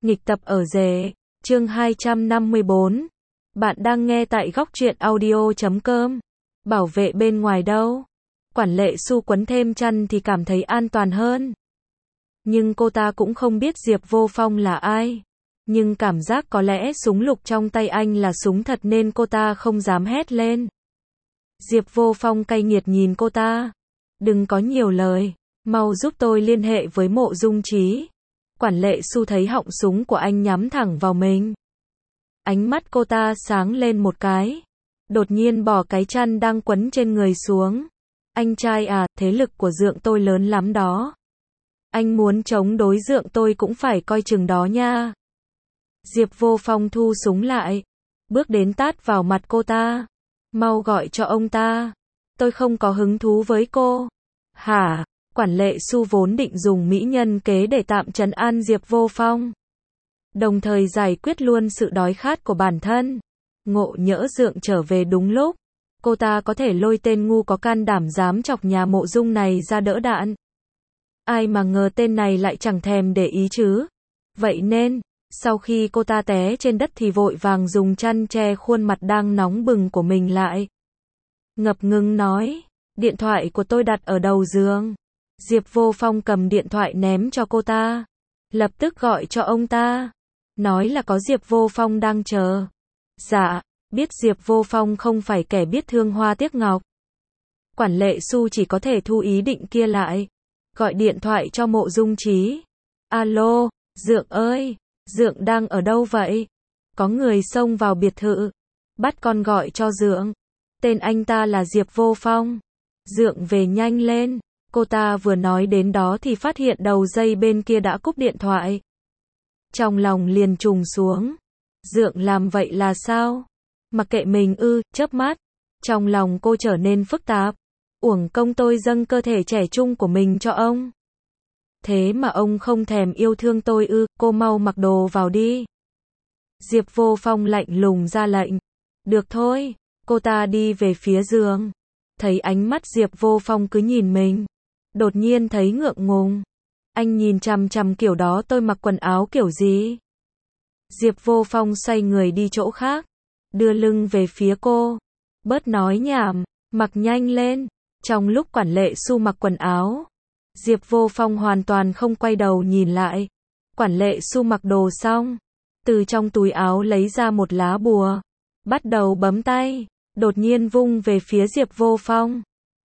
Nghịch tập ở rể, chương 254. Bạn đang nghe tại góc truyện audio.com. Bảo vệ bên ngoài đâu? Quản lệ Xu quấn thêm chăn thì cảm thấy an toàn hơn. Nhưng cô ta cũng không biết Diệp Vô Phong là ai. Nhưng cảm giác có lẽ súng lục trong tay anh là súng thật nên cô ta không dám hét lên. Diệp Vô Phong cay nghiệt nhìn cô ta. Đừng có nhiều lời, mau giúp tôi liên hệ với Mộ Dung Trí. Quản lệ Xu thấy họng súng của anh nhắm thẳng vào mình. Ánh mắt cô ta sáng lên một cái. Đột nhiên bỏ cái chăn đang quấn trên người xuống. Anh trai à, thế lực của Dượng tôi lớn lắm đó. Anh muốn chống đối Dượng tôi cũng phải coi chừng đó nha. Diệp Vô Phong thu súng lại. Bước đến tát vào mặt cô ta. Mau gọi cho ông ta. Tôi không có hứng thú với cô. Hả? Quản lệ Xu vốn định dùng mỹ nhân kế để tạm trấn an Diệp Vô Phong. Đồng thời giải quyết luôn sự đói khát của bản thân. Ngộ nhỡ Dượng trở về đúng lúc. Cô ta có thể lôi tên ngu có can đảm dám chọc nhà Mộ Dung này ra đỡ đạn. Ai mà ngờ tên này lại chẳng thèm để ý chứ. Vậy nên, sau khi cô ta té trên đất thì vội vàng dùng chăn che khuôn mặt đang nóng bừng của mình lại. Ngập ngừng nói, điện thoại của tôi đặt ở đầu giường. Diệp Vô Phong cầm điện thoại ném cho cô ta. Lập tức gọi cho ông ta. Nói là có Diệp Vô Phong đang chờ. Dạ, biết Diệp Vô Phong không phải kẻ biết thương hoa tiếc ngọc. Quản lệ Xu chỉ có thể thu ý định kia lại. Gọi điện thoại cho Mộ Dung Trí. Alo, Dượng ơi, Dượng đang ở đâu vậy? Có người xông vào biệt thự. Bắt con gọi cho Dượng. Tên anh ta là Diệp Vô Phong. Dượng về nhanh lên. Cô ta vừa nói đến đó thì phát hiện đầu dây bên kia đã cúp điện thoại. Trong lòng liền trùng xuống. Dượng làm vậy là sao? Mặc kệ mình ư, chớp mắt. Trong lòng cô trở nên phức tạp. Uổng công tôi dâng cơ thể trẻ trung của mình cho ông. Thế mà ông không thèm yêu thương tôi ư, cô mau mặc đồ vào đi. Diệp Vô Phong lạnh lùng ra lệnh. Được thôi, cô ta đi về phía giường. Thấy ánh mắt Diệp Vô Phong cứ nhìn mình. Đột nhiên thấy ngượng ngùng. Anh nhìn chằm chằm kiểu đó tôi mặc quần áo kiểu gì? Diệp Vô Phong xoay người đi chỗ khác. Đưa lưng về phía cô. Bớt nói nhảm, mặc nhanh lên. Trong lúc quản lệ Xu mặc quần áo, Diệp Vô Phong hoàn toàn không quay đầu nhìn lại. Quản lệ Xu mặc đồ xong. Từ trong túi áo lấy ra một lá bùa. Bắt đầu bấm tay. Đột nhiên vung về phía Diệp Vô Phong.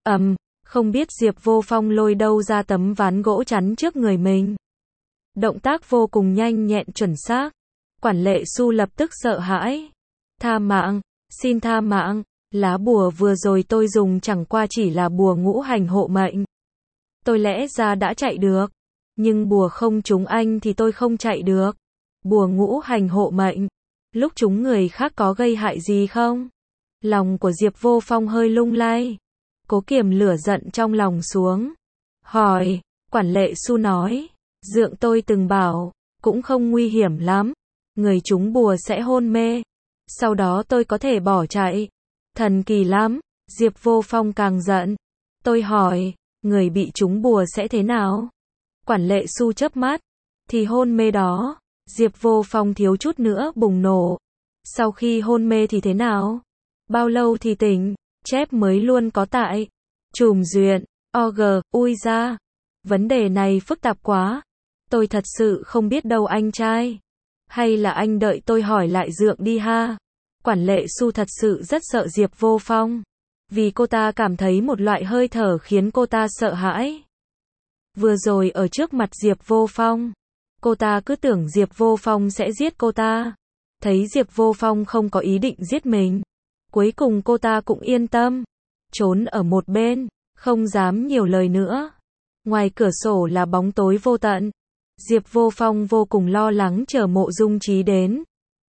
Không biết Diệp Vô Phong lôi đâu ra tấm ván gỗ chắn trước người mình. Động tác vô cùng nhanh nhẹn chuẩn xác. Quản lệ Xu lập tức sợ hãi. Tha mạng, xin tha mạng, lá bùa vừa rồi tôi dùng chẳng qua chỉ là bùa ngũ hành hộ mệnh. Tôi lẽ ra đã chạy được, nhưng bùa không trúng anh thì tôi không chạy được. Bùa ngũ hành hộ mệnh, lúc trúng người khác có gây hại gì không? Lòng của Diệp Vô Phong hơi lung lay. Cố kiềm lửa giận trong lòng xuống. Hỏi, quản lệ Xu nói, Dượng tôi từng bảo, cũng không nguy hiểm lắm. Người trúng bùa sẽ hôn mê. Sau đó tôi có thể bỏ chạy. Thần kỳ lắm. Diệp Vô Phong càng giận. Tôi hỏi, người bị trúng bùa sẽ thế nào? Quản lệ Xu chớp mắt. Thì hôn mê đó. Diệp Vô Phong thiếu chút nữa bùng nổ. Sau khi hôn mê thì thế nào? Bao lâu thì tỉnh? Chép mới luôn có tại. Trùm duyện. Ui ra. Vấn đề này phức tạp quá. Tôi thật sự không biết đâu anh trai. Hay là anh đợi tôi hỏi lại Dượng đi ha. Quản lệ Xu thật sự rất sợ Diệp Vô Phong. Vì cô ta cảm thấy một loại hơi thở khiến cô ta sợ hãi. Vừa rồi ở trước mặt Diệp Vô Phong, cô ta cứ tưởng Diệp Vô Phong sẽ giết cô ta. Thấy Diệp Vô Phong không có ý định giết mình. Cuối cùng cô ta cũng yên tâm. Trốn ở một bên, không dám nhiều lời nữa. Ngoài cửa sổ là bóng tối vô tận. Diệp Vô Phong vô cùng lo lắng chờ Mộ Dung Trí đến.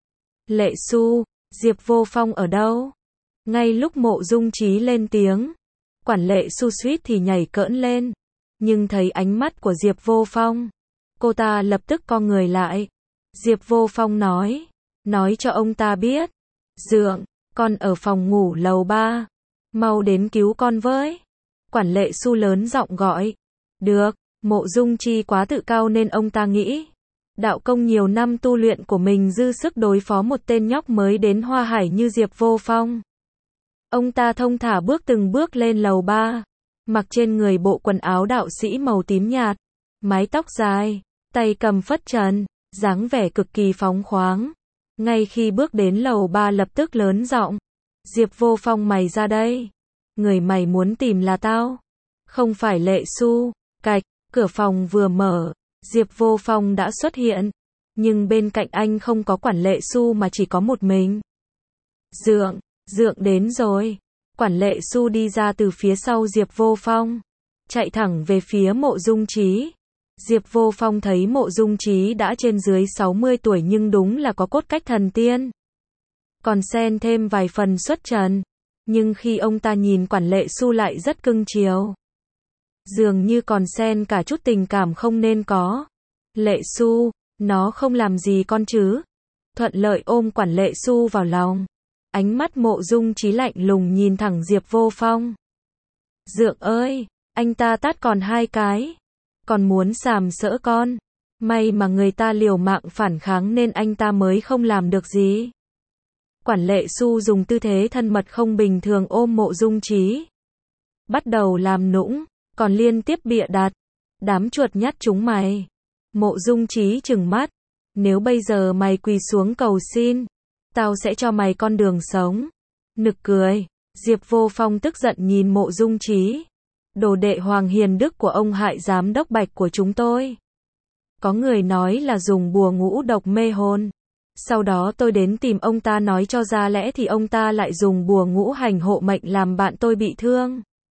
Lệ Xu, Diệp Vô Phong ở đâu? Ngay lúc Mộ Dung Trí lên tiếng, quản lệ Xu suýt thì nhảy cỡn lên. Nhưng thấy ánh mắt của Diệp Vô Phong, cô ta lập tức co người lại. Diệp Vô Phong nói cho ông ta biết. Dượng, con ở phòng ngủ lầu 3. Mau đến cứu con với. Quản lệ Xu lớn giọng gọi. Được, Mộ Dung Chi quá tự cao nên ông ta nghĩ Đạo công nhiều năm tu luyện của mình dư sức đối phó một tên nhóc mới đến Hoa Hải như Diệp Vô Phong. Ông ta thong thả bước từng bước lên lầu 3, mặc trên người bộ quần áo đạo sĩ màu tím nhạt, mái tóc dài, tay cầm phất trần, dáng vẻ cực kỳ phóng khoáng. Ngay khi bước đến lầu 3 lập tức lớn giọng, Diệp Vô Phong mày ra đây. Người mày muốn tìm là tao, không phải Lệ Xu. Cạch, cửa phòng vừa mở, Diệp Vô Phong đã xuất hiện, nhưng bên cạnh anh không có quản Lệ Xu mà chỉ có một mình. Dượng đến rồi. Quản Lệ Xu đi ra từ phía sau Diệp Vô Phong, chạy thẳng về phía Mộ Dung Trí. Diệp Vô Phong thấy Mộ Dung Trí đã trên dưới 60 tuổi nhưng đúng là có cốt cách thần tiên, còn xen thêm vài phần xuất trần. Nhưng khi ông ta nhìn quản Lệ Xu lại rất cưng chiều, dường như còn xen cả chút tình cảm không nên có. Lệ Xu, nó không làm gì con chứ? Thuận lợi ôm quản Lệ Xu vào lòng. Ánh mắt Mộ Dung Trí lạnh lùng nhìn thẳng Diệp Vô Phong. Dượng ơi, anh ta tát còn 2 cái, còn muốn sàm sỡ con. May mà người ta liều mạng phản kháng nên anh ta mới không làm được gì. Quản Lệ Xu dùng tư thế thân mật không bình thường ôm Mộ Dung Trí, bắt đầu làm nũng, còn liên tiếp bịa đặt. Đám chuột nhắt chúng mày. Mộ Dung Trí trừng mắt. Nếu bây giờ mày quỳ xuống cầu xin, tao sẽ cho mày con đường sống. Nực cười. Diệp Vô Phong tức giận nhìn Mộ Dung Trí. Đồ đệ Hoàng Hiền Đức của ông hại giám đốc Bạch của chúng tôi. Có người nói là dùng bùa ngũ độc mê hồn. Sau đó tôi đến tìm ông ta nói cho ra lẽ thì ông ta lại dùng bùa ngũ hành hộ mệnh làm bạn tôi bị thương.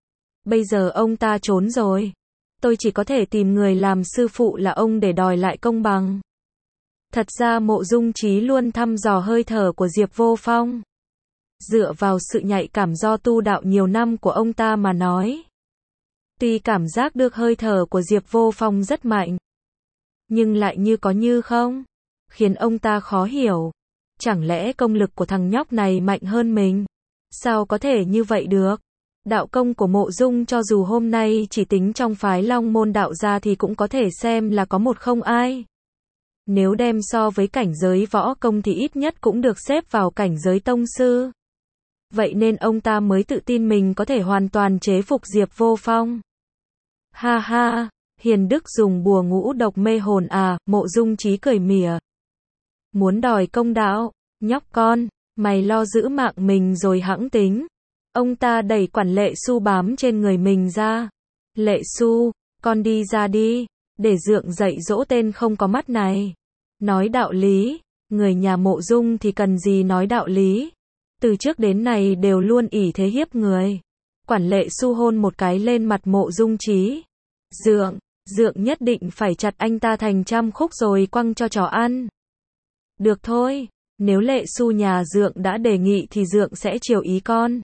Bây giờ ông ta trốn rồi. Tôi chỉ có thể tìm người làm sư phụ là ông để đòi lại công bằng. Thật ra Mộ Dung Trí luôn thăm dò hơi thở của Diệp Vô Phong. Dựa vào sự nhạy cảm do tu đạo nhiều năm của ông ta mà nói, tuy cảm giác được hơi thở của Diệp Vô Phong rất mạnh, nhưng lại như có như không, khiến ông ta khó hiểu. Chẳng lẽ công lực của thằng nhóc này mạnh hơn mình? Sao có thể như vậy được? Đạo công của Mộ Dung cho dù hôm nay chỉ tính trong phái Long Môn đạo ra thì cũng có thể xem là có một không ai. Nếu đem so với cảnh giới võ công thì ít nhất cũng được xếp vào cảnh giới tông sư. Vậy nên ông ta mới tự tin mình có thể hoàn toàn chế phục Diệp Vô Phong. Ha ha, Hiền Đức dùng bùa ngũ độc mê hồn à? Mộ Dung Trí cười mỉa. Muốn đòi công đạo, nhóc con, mày lo giữ mạng mình rồi hẵng tính. Ông ta đẩy quản Lệ Xu bám trên người mình ra. Lệ Xu, con đi ra đi, để dượng dạy dỗ tên không có mắt này. Nói đạo lý, người nhà Mộ Dung thì cần gì nói đạo lý. Từ trước đến nay đều luôn ỷ thế hiếp người. Quản Lệ Xu hôn một cái lên mặt Mộ Dung Trí. Dượng nhất định phải chặt anh ta thành trăm khúc rồi quăng cho chó ăn. Được thôi, nếu Lệ Xu nhà dượng đã đề nghị thì dượng sẽ chiều ý con.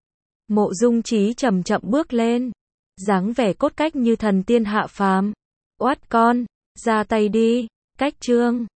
Mộ Dung Trí chậm chậm bước lên, dáng vẻ cốt cách như thần tiên hạ phàm. Oát con, ra tay đi. Cách chương